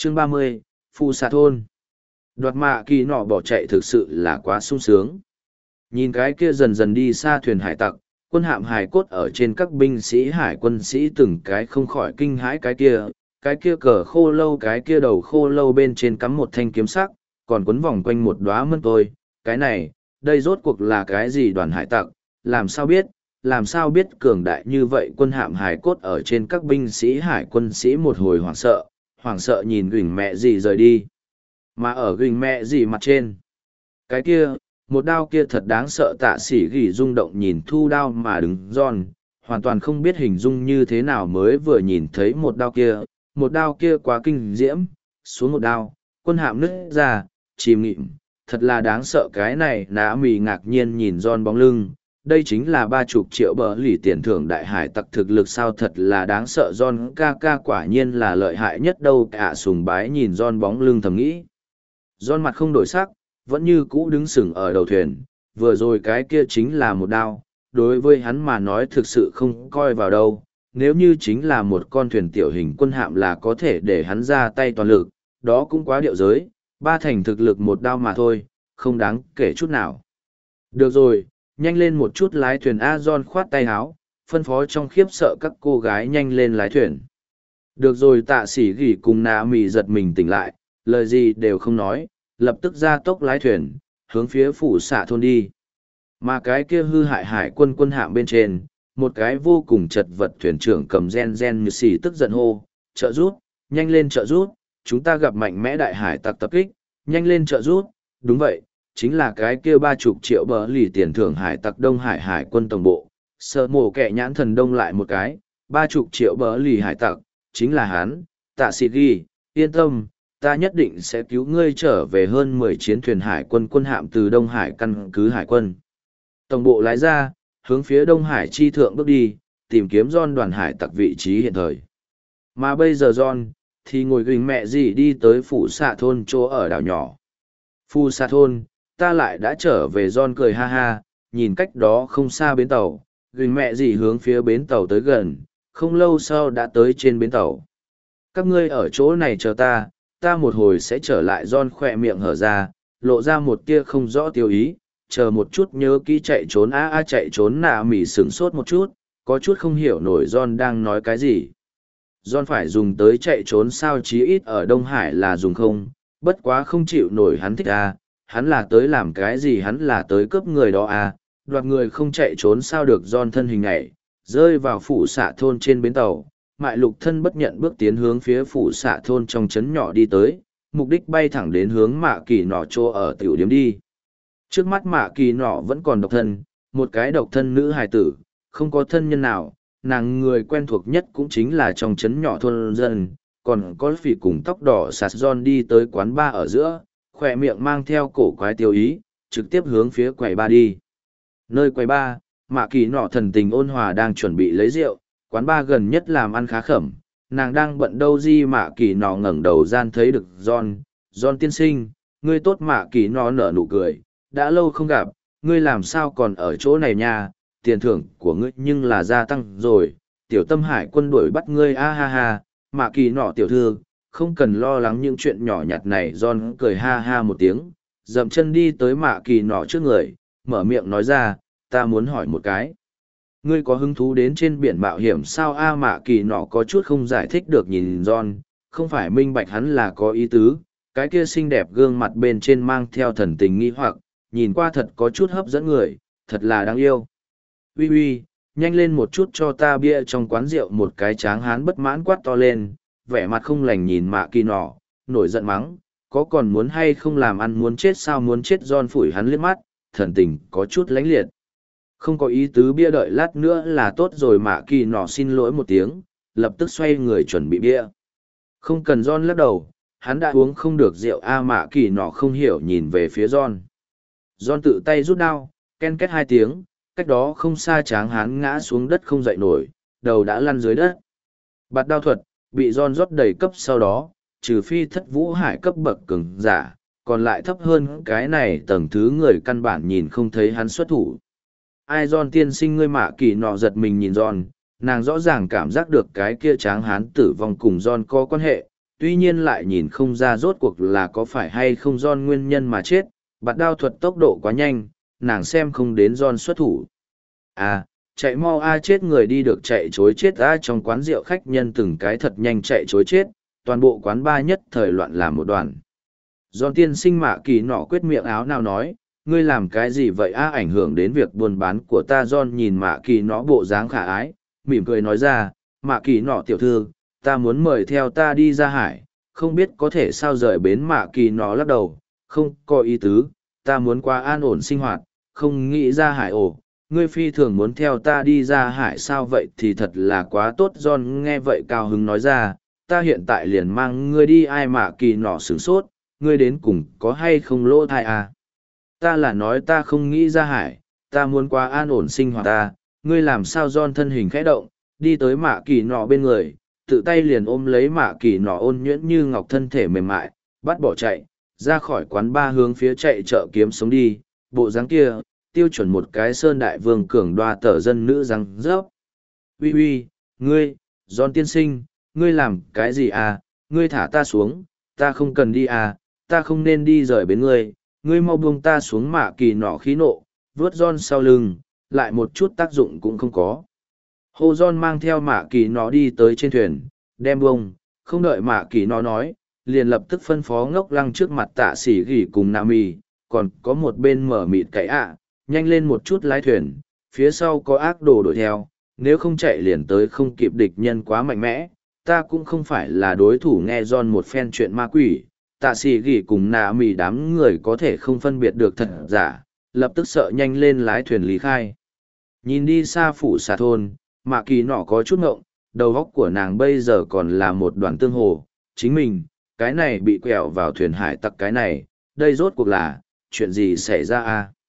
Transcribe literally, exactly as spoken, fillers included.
Chương ba mươi, Phu Xạ Thôn. Đoạt mạ kỳ nọ bỏ chạy thực sự là quá sung sướng. Nhìn cái kia dần dần đi xa thuyền hải tặc, quân hạm hải cốt ở trên các binh sĩ hải quân sĩ từng cái không khỏi kinh hãi cái kia, cái kia cờ khô lâu cái kia đầu khô lâu bên trên cắm một thanh kiếm sắc, còn quấn vòng quanh một đóa mân tôi, cái này, đây rốt cuộc là cái gì đoàn hải tặc, làm sao biết, làm sao biết cường đại như vậy quân hạm hải cốt ở trên các binh sĩ hải quân sĩ một hồi hoảng sợ, hoảng sợ nhìn gửnh mẹ gì rời đi. Mà ở gửnh mẹ gì mặt trên, cái kia, một đao kia thật đáng sợ tạ sĩ gỉ rung động nhìn thu đao mà đứng giòn, hoàn toàn không biết hình dung như thế nào mới vừa nhìn thấy một đao kia, một đao kia quá kinh diễm, xuống một đao, quân hạm nứt ra, chìm nghịm, thật là đáng sợ cái này nã mì ngạc nhiên nhìn giòn bóng lưng, đây chính là ba chục triệu bờ lì tiền thưởng đại hải tặc thực lực sao thật là đáng sợ giòn ca ca quả nhiên là lợi hại nhất đâu cả sùng bái nhìn giòn bóng lưng thầm nghĩ. Giòn mặt không đổi sắc, vẫn như cũ đứng sừng ở đầu thuyền, vừa rồi cái kia chính là một đao, đối với hắn mà nói thực sự không coi vào đâu, nếu như chính là một con thuyền tiểu hình quân hạm là có thể để hắn ra tay toàn lực, đó cũng quá điệu giới, ba thành thực lực một đao mà thôi, không đáng kể chút nào. Được rồi, nhanh lên một chút lái thuyền A John khoát tay háo, phân phó trong khiếp sợ các cô gái nhanh lên lái thuyền. Được rồi tạ sĩ gỉ cùng nạ mì giật mình tỉnh lại, lời gì đều không nói, lập tức ra tốc lái thuyền, hướng phía phủ xạ thôn đi. Mà cái kia hư hại hải quân quân hạm bên trên, một cái vô cùng chật vật thuyền trưởng cầm gen gen như xì tức giận hô, trợ rút, nhanh lên trợ rút, chúng ta gặp mạnh mẽ đại hải tặc tập kích, nhanh lên trợ rút, đúng vậy, chính là cái kia ba chục triệu bờ lì tiền thưởng hải tặc Đông Hải hải quân tổng bộ, sợ mổ kẻ nhãn thần đông lại một cái, ba chục triệu bờ lì hải tặc, chính là hắn, tạ sĩ ghi, yên tâm, ta nhất định sẽ cứu ngươi trở về hơn mười chiến thuyền hải quân quân hạm từ Đông Hải căn cứ hải quân. Tổng bộ lái ra, hướng phía Đông Hải chi thượng bước đi, tìm kiếm John đoàn hải tặc vị trí hiện thời. Mà bây giờ John, thì ngồi ghình mẹ gì đi tới phủ xạ thôn chỗ ở đảo nhỏ. Phu xạ thôn, ta lại đã trở về John cười ha ha, nhìn cách đó không xa bến tàu, ghình mẹ gì hướng phía bến tàu tới gần, không lâu sau đã tới trên bến tàu. Các ngươi ở chỗ này chờ ta, ta một hồi sẽ trở lại John khỏe miệng hở ra, lộ ra một tia không rõ tiêu ý, chờ một chút nhớ kỹ chạy trốn a a chạy trốn nạ mỉ sửng sốt một chút, có chút không hiểu nổi John đang nói cái gì. John phải dùng tới chạy trốn sao chí ít ở Đông Hải là dùng không, bất quá không chịu nổi hắn thích a, hắn là tới làm cái gì hắn là tới cướp người đó a, đoạt người không chạy trốn sao được John thân hình này, rơi vào phủ xạ thôn trên bến tàu. Mại lục thân bất nhận bước tiến hướng phía phủ xạ thôn trong trấn nhỏ đi tới, mục đích bay thẳng đến hướng mạ kỳ nọ chỗ ở tiểu điếm đi. Trước mắt mạ kỳ nọ vẫn còn độc thân, một cái độc thân nữ hài tử, không có thân nhân nào, nàng người quen thuộc nhất cũng chính là trong trấn nhỏ thôn dân, còn có phỉ cùng tóc đỏ sạt giòn đi tới quán bar ở giữa, khỏe miệng mang theo cổ quái tiêu ý, trực tiếp hướng phía quầy bar đi. Nơi quầy bar, mạ kỳ nọ thần tình ôn hòa đang chuẩn bị lấy rượu, quán bar gần nhất làm ăn khá khẩm, nàng đang bận đâu di mạ kỳ nọ ngẩng đầu gian thấy được John, John tiên sinh, ngươi tốt mạ kỳ nọ nở nụ cười, đã lâu không gặp, ngươi làm sao còn ở chỗ này nha, tiền thưởng của ngươi nhưng là gia tăng rồi, tiểu tâm hải quân đuổi bắt ngươi a ha ha, mạ kỳ nọ tiểu thư, không cần lo lắng những chuyện nhỏ nhặt này John cười ha ha một tiếng, dậm chân đi tới mạ kỳ nọ trước người, mở miệng nói ra, ta muốn hỏi một cái. Ngươi có hứng thú đến trên biển mạo hiểm sao a mạ kỳ nọ có chút không giải thích được nhìn John, không phải minh bạch hắn là có ý tứ, cái kia xinh đẹp gương mặt bên trên mang theo thần tình nghi hoặc, nhìn qua thật có chút hấp dẫn người, thật là đáng yêu. Ui ui, nhanh lên một chút cho ta bia trong quán rượu một cái tráng hán bất mãn quát to lên, vẻ mặt không lành nhìn mạ kỳ nọ, nổi giận mắng, có còn muốn hay không làm ăn muốn chết sao muốn chết John phủi hắn liếc mắt, thần tình có chút lánh liệt. Không có ý tứ bia đợi lát nữa là tốt rồi mạ kỳ nọ xin lỗi một tiếng, lập tức xoay người chuẩn bị bia. Không cần John lắc đầu, hắn đã uống không được rượu a mạ kỳ nọ không hiểu nhìn về phía John. John tự tay rút đao, ken két hai tiếng, cách đó không xa tráng hắn ngã xuống đất không dậy nổi, đầu đã lăn dưới đất. Bạt đao thuật, bị John rót đầy cấp sau đó, trừ phi thất vũ hải cấp bậc cường giả, còn lại thấp hơn cái này tầng thứ người căn bản nhìn không thấy hắn xuất thủ. Ai John tiên sinh ngươi mạ kỳ nọ giật mình nhìn John, nàng rõ ràng cảm giác được cái kia tráng hán tử vong cùng John có quan hệ, tuy nhiên lại nhìn không ra rốt cuộc là có phải hay không John nguyên nhân mà chết, bạt đao thuật tốc độ quá nhanh, nàng xem không đến John xuất thủ. À, chạy mau a chết người đi được chạy chối chết a trong quán rượu khách nhân từng cái thật nhanh chạy chối chết, toàn bộ quán ba nhất thời loạn làm một đoàn. John tiên sinh Mạ Kỳ nọ quyết miệng áo nào nói, ngươi làm cái gì vậy a ảnh hưởng đến việc buôn bán của ta. John nhìn Mạ Kỳ nọ bộ dáng khả ái, mỉm cười nói ra, Mạ Kỳ nọ tiểu thư, ta muốn mời theo ta đi ra hải, không biết có thể sao rời bến. Mạ Kỳ nọ lắc đầu, không có ý tứ, ta muốn qua an ổn sinh hoạt, không nghĩ ra hải ổ. Ngươi phi thường muốn theo ta đi ra hải sao, vậy thì thật là quá tốt. John nghe vậy cao hứng nói ra, ta hiện tại liền mang ngươi đi. Ai? Mạ Kỳ nọ sửng sốt, ngươi đến cùng có hay không lỗ thai à? Ta là nói ta không nghĩ ra hải, ta muốn qua an ổn sinh hoạt ta, ngươi làm sao? John thân hình khẽ động, đi tới Mạ Kỳ nọ bên người, tự tay liền ôm lấy Mạ Kỳ nọ ôn nhuyễn như ngọc thân thể mềm mại, bắt bỏ chạy, ra khỏi quán ba hướng phía chạy chợ kiếm sống đi, bộ dáng kia, tiêu chuẩn một cái sơn đại vương cường đoa tờ dân nữ răng rớp. Ui ui, ngươi, John tiên sinh, ngươi làm cái gì à, ngươi thả ta xuống, ta không cần đi à, ta không nên đi rời bến ngươi, ngươi mau buông ta xuống. Mạ Kỳ nọ khí nộ, vướt John sau lưng, lại một chút tác dụng cũng không có. Hô John mang theo Mạ Kỳ nọ đi tới trên thuyền, đem buông, không đợi Mạ Kỳ nọ nói, liền lập tức phân phó ngốc lăng trước mặt Tạ Sĩ Gỉ cùng Nà Mì, còn có một bên mở mịt cậy ạ, nhanh lên một chút lái thuyền, phía sau có ác đồ đuổi theo, nếu không chạy liền tới không kịp, địch nhân quá mạnh mẽ, ta cũng không phải là đối thủ. Nghe John một phen chuyện ma quỷ, Tạ Sĩ Gỉ cùng Nà Mì đám người có thể không phân biệt được thật giả, lập tức sợ nhanh lên lái thuyền lý khai. Nhìn đi xa phủ xà thôn, Mạ Kỳ nọ có chút ngộng, đầu óc của nàng bây giờ còn là một đoàn tương hồ, chính mình, cái này bị quẹo vào thuyền hải tặc, cái này, đây rốt cuộc là, chuyện gì xảy ra a?